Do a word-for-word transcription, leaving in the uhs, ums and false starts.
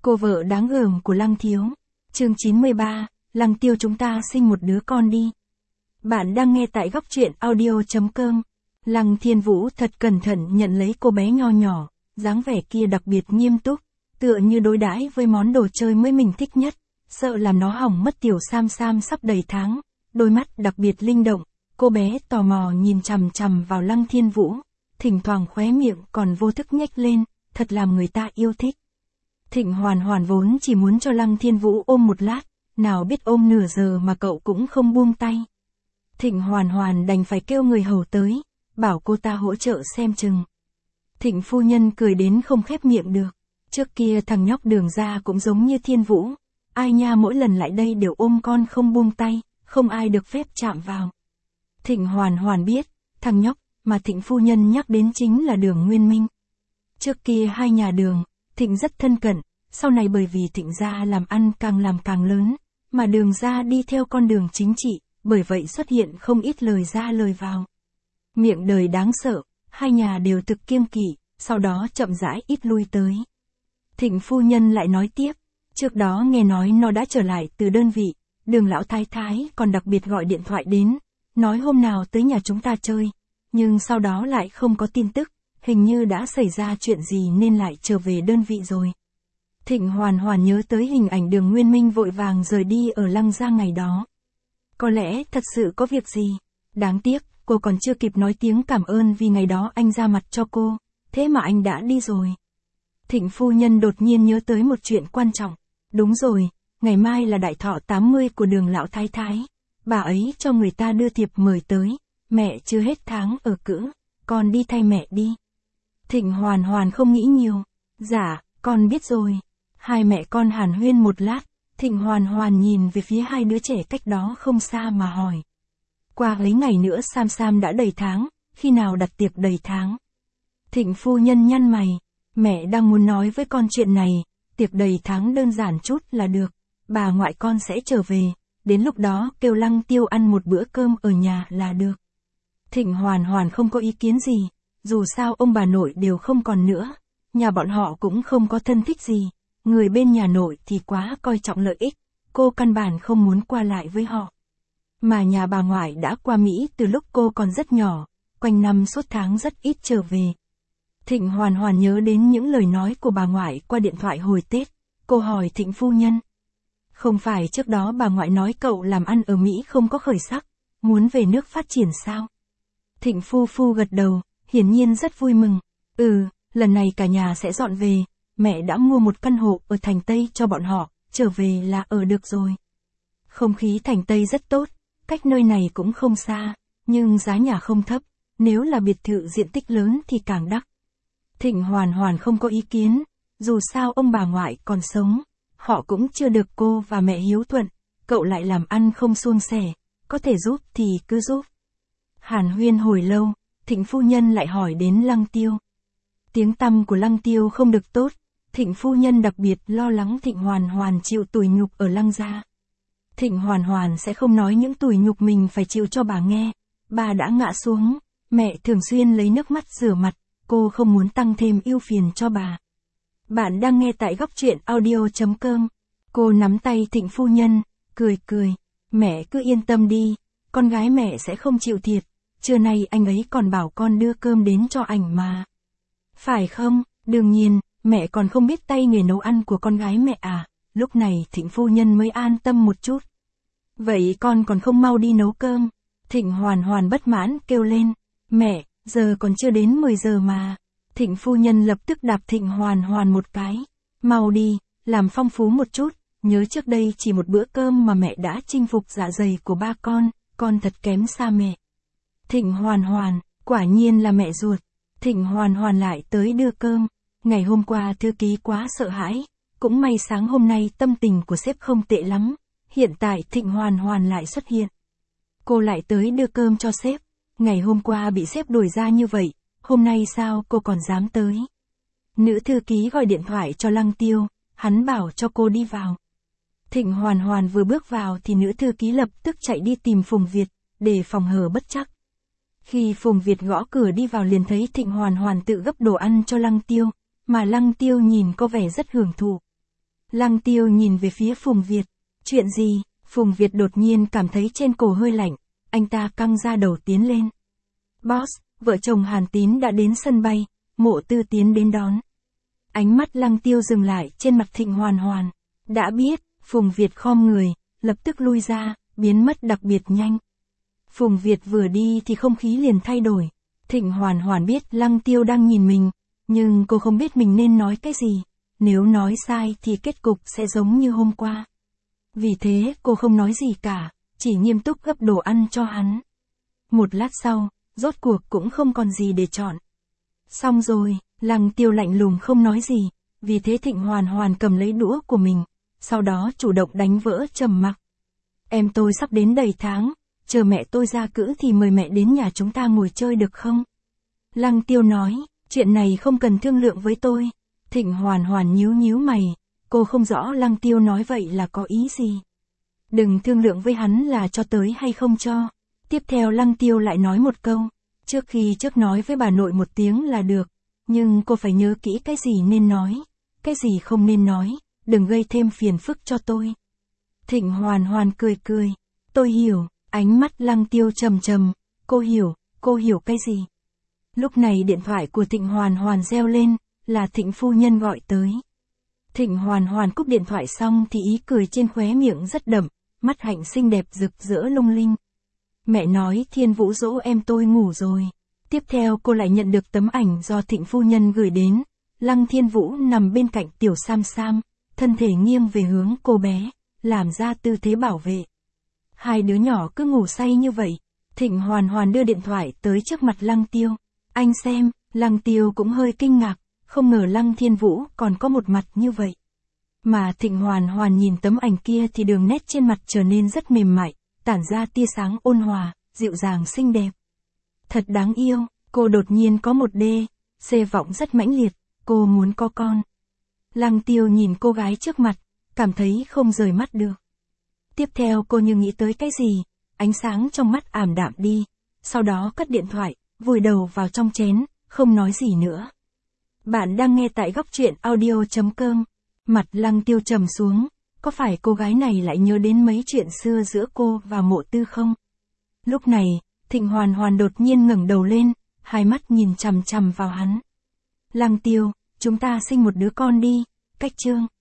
Cô vợ đáng gờm của Lăng Thiếu. Chương chín mươi ba, Lăng Tiêu chúng ta sinh một đứa con đi. Bạn đang nghe tại góc truyện audio chấm com. Lăng Thiên Vũ thật cẩn thận nhận lấy cô bé nho nhỏ, dáng vẻ kia đặc biệt nghiêm túc, tựa như đối đãi với món đồ chơi mới mình thích nhất, sợ làm nó hỏng mất. Tiểu Sam Sam sắp đầy tháng, đôi mắt đặc biệt linh động, cô bé tò mò nhìn chằm chằm vào Lăng Thiên Vũ, thỉnh thoảng khóe miệng còn vô thức nhếch lên, thật làm người ta yêu thích. Thịnh Hoàn Hoàn vốn chỉ muốn cho Lăng Thiên Vũ ôm một lát, nào biết ôm nửa giờ mà cậu cũng không buông tay. Thịnh Hoàn Hoàn đành phải kêu người hầu tới, bảo cô ta hỗ trợ xem chừng. Thịnh phu nhân cười đến không khép miệng được, trước kia thằng nhóc Đường ra cũng giống như Thiên Vũ, ai nha mỗi lần lại đây đều ôm con không buông tay, không ai được phép chạm vào. Thịnh Hoàn Hoàn biết, thằng nhóc mà Thịnh phu nhân nhắc đến chính là Đường Nguyên Minh. Trước kia hai nhà Đường, Thịnh rất thân cận, sau này bởi vì Thịnh gia làm ăn càng làm càng lớn, mà Đường gia đi theo con đường chính trị, bởi vậy xuất hiện không ít lời ra lời vào. Miệng đời đáng sợ, hai nhà đều thực kiêng kỵ, sau đó chậm rãi ít lui tới. Thịnh phu nhân lại nói tiếp, trước đó nghe nói nó đã trở lại từ đơn vị, Đường lão thái thái còn đặc biệt gọi điện thoại đến, nói hôm nào tới nhà chúng ta chơi, nhưng sau đó lại không có tin tức, hình như đã xảy ra chuyện gì nên lại trở về đơn vị rồi. Thịnh Hoàn Hoàn nhớ tới hình ảnh Đường Nguyên Minh vội vàng rời đi ở Lăng Gia ngày đó. Có lẽ thật sự có việc gì, đáng tiếc, cô còn chưa kịp nói tiếng cảm ơn vì ngày đó anh ra mặt cho cô, thế mà anh đã đi rồi. Thịnh phu nhân đột nhiên nhớ tới một chuyện quan trọng, đúng rồi, ngày mai là đại thọ tám mươi của Đường lão thái thái, bà ấy cho người ta đưa thiệp mời tới, mẹ chưa hết tháng ở cữ, con đi thay mẹ đi. Thịnh Hoàn Hoàn không nghĩ nhiều, dạ, con biết rồi. Hai mẹ con hàn huyên một lát, Thịnh Hoàn Hoàn nhìn về phía hai đứa trẻ cách đó không xa mà hỏi. Qua mấy ngày nữa Sam Sam đã đầy tháng, khi nào đặt tiệc đầy tháng? Thịnh phu nhân nhăn mày, mẹ đang muốn nói với con chuyện này, tiệc đầy tháng đơn giản chút là được, bà ngoại con sẽ trở về, đến lúc đó kêu Lăng Tiêu ăn một bữa cơm ở nhà là được. Thịnh Hoàn Hoàn không có ý kiến gì, dù sao ông bà nội đều không còn nữa, nhà bọn họ cũng không có thân thích gì, người bên nhà nội thì quá coi trọng lợi ích, cô căn bản không muốn qua lại với họ. Mà nhà bà ngoại đã qua Mỹ từ lúc cô còn rất nhỏ, quanh năm suốt tháng rất ít trở về. Thịnh Hoàn Hoàn nhớ đến những lời nói của bà ngoại qua điện thoại hồi Tết, cô hỏi Thịnh phu nhân. Không phải trước đó bà ngoại nói cậu làm ăn ở Mỹ không có khởi sắc, muốn về nước phát triển sao? Thịnh phu phu gật đầu, hiển nhiên rất vui mừng. Ừ, lần này cả nhà sẽ dọn về, mẹ đã mua một căn hộ ở thành Tây cho bọn họ, trở về là ở được rồi. Không khí thành Tây rất tốt, cách nơi này cũng không xa, nhưng giá nhà không thấp, nếu là biệt thự diện tích lớn thì càng đắt. Thịnh Hoàn Hoàn không có ý kiến, dù sao ông bà ngoại còn sống, họ cũng chưa được cô và mẹ hiếu thuận, cậu lại làm ăn không suôn sẻ, có thể giúp thì cứ giúp. Hàn huyên hồi lâu, Thịnh phu nhân lại hỏi đến Lăng Tiêu. Tiếng tăm của Lăng Tiêu không được tốt, Thịnh phu nhân đặc biệt lo lắng Thịnh Hoàn Hoàn chịu tủi nhục ở Lăng gia. Thịnh Hoàn Hoàn sẽ không nói những tủi nhục mình phải chịu cho bà nghe, bà đã ngã xuống, mẹ thường xuyên lấy nước mắt rửa mặt, cô không muốn tăng thêm ưu phiền cho bà. Bạn đang nghe tại góc truyện audio chấm com. Cô nắm tay Thịnh phu nhân, cười cười, mẹ cứ yên tâm đi, con gái mẹ sẽ không chịu thiệt, trưa nay anh ấy còn bảo con đưa cơm đến cho ảnh mà. Phải không, đương nhiên, mẹ còn không biết tay nghề nấu ăn của con gái mẹ à, lúc này Thịnh phu nhân mới an tâm một chút. Vậy con còn không mau đi nấu cơm? Thịnh Hoàn Hoàn bất mãn kêu lên, mẹ, giờ còn chưa đến mười giờ mà. Thịnh phu nhân lập tức đạp Thịnh Hoàn Hoàn một cái, mau đi, làm phong phú một chút, nhớ trước đây chỉ một bữa cơm mà mẹ đã chinh phục dạ dày của ba con, con thật kém xa mẹ. Thịnh Hoàn Hoàn, quả nhiên là mẹ ruột. Thịnh Hoàn Hoàn lại tới đưa cơm, ngày hôm qua thư ký quá sợ hãi, cũng may sáng hôm nay tâm tình của sếp không tệ lắm, hiện tại Thịnh Hoàn Hoàn lại xuất hiện. Cô lại tới đưa cơm cho sếp, ngày hôm qua bị sếp đuổi ra như vậy, hôm nay sao cô còn dám tới. Nữ thư ký gọi điện thoại cho Lăng Tiêu, hắn bảo cho cô đi vào. Thịnh Hoàn Hoàn vừa bước vào thì nữ thư ký lập tức chạy đi tìm Phùng Việt, để phòng hờ bất trắc. Khi Phùng Việt gõ cửa đi vào liền thấy Thịnh Hoàn Hoàn tự gấp đồ ăn cho Lăng Tiêu, mà Lăng Tiêu nhìn có vẻ rất hưởng thụ. Lăng Tiêu nhìn về phía Phùng Việt. Chuyện gì? Phùng Việt đột nhiên cảm thấy trên cổ hơi lạnh, anh ta căng ra đầu tiến lên. Boss, vợ chồng Hàn Tín đã đến sân bay, Mộ Tư tiến đến đón. Ánh mắt Lăng Tiêu dừng lại trên mặt Thịnh Hoàn Hoàn. Đã biết, Phùng Việt khom người, lập tức lui ra, biến mất đặc biệt nhanh. Phùng Việt vừa đi thì không khí liền thay đổi. Thịnh Hoàn Hoàn biết Lăng Tiêu đang nhìn mình, nhưng cô không biết mình nên nói cái gì. Nếu nói sai thì kết cục sẽ giống như hôm qua. Vì thế cô không nói gì cả, chỉ nghiêm túc gấp đồ ăn cho hắn. Một lát sau, rốt cuộc cũng không còn gì để chọn. Xong rồi, Lăng Tiêu lạnh lùng không nói gì, vì thế Thịnh Hoàn Hoàn cầm lấy đũa của mình, sau đó chủ động đánh vỡ trầm mặc. Em tôi sắp đến đầy tháng, chờ mẹ tôi ra cữ thì mời mẹ đến nhà chúng ta ngồi chơi được không? Lăng Tiêu nói, chuyện này không cần thương lượng với tôi. Thịnh Hoàn Hoàn nhíu nhíu mày, cô không rõ Lăng Tiêu nói vậy là có ý gì. Đừng thương lượng với hắn là cho tới hay không cho. Tiếp theo Lăng Tiêu lại nói một câu, trước khi trước nói với bà nội một tiếng là được, nhưng cô phải nhớ kỹ cái gì nên nói, cái gì không nên nói, đừng gây thêm phiền phức cho tôi. Thịnh Hoàn Hoàn cười cười, tôi hiểu, ánh mắt Lăng Tiêu trầm trầm, cô hiểu, cô hiểu cái gì. Lúc này điện thoại của Thịnh Hoàn Hoàn reo lên, là Thịnh phu nhân gọi tới. Thịnh Hoàn Hoàn cúp điện thoại xong thì ý cười trên khóe miệng rất đậm, mắt hạnh xinh đẹp rực rỡ lung linh. Mẹ nói Thiên Vũ dỗ em tôi ngủ rồi. Tiếp theo cô lại nhận được tấm ảnh do Thịnh phu nhân gửi đến. Lăng Thiên Vũ nằm bên cạnh Tiểu Sam Sam, thân thể nghiêng về hướng cô bé, làm ra tư thế bảo vệ. Hai đứa nhỏ cứ ngủ say như vậy. Thịnh Hoàn Hoàn đưa điện thoại tới trước mặt Lăng Tiêu. Anh xem, Lăng Tiêu cũng hơi kinh ngạc, không ngờ Lăng Thiên Vũ còn có một mặt như vậy. Mà Thịnh Hoàn Hoàn nhìn tấm ảnh kia thì đường nét trên mặt trở nên rất mềm mại, tản ra tia sáng ôn hòa, dịu dàng xinh đẹp. Thật đáng yêu, cô đột nhiên có một đê, xê vọng rất mãnh liệt, cô muốn có con. Lăng Tiêu nhìn cô gái trước mặt, cảm thấy không rời mắt được. Tiếp theo cô như nghĩ tới cái gì, ánh sáng trong mắt ảm đạm đi, sau đó cất điện thoại, vùi đầu vào trong chén, không nói gì nữa. Bạn đang nghe tại góc truyện audio chấm com. Mặt Lăng Tiêu trầm xuống, có phải cô gái này lại nhớ đến mấy chuyện xưa giữa cô và Mộ Tư không? Lúc này, Thịnh Hoàn Hoàn đột nhiên ngẩng đầu lên, hai mắt nhìn chằm chằm vào hắn. Lăng Tiêu, chúng ta sinh một đứa con đi, cách chương.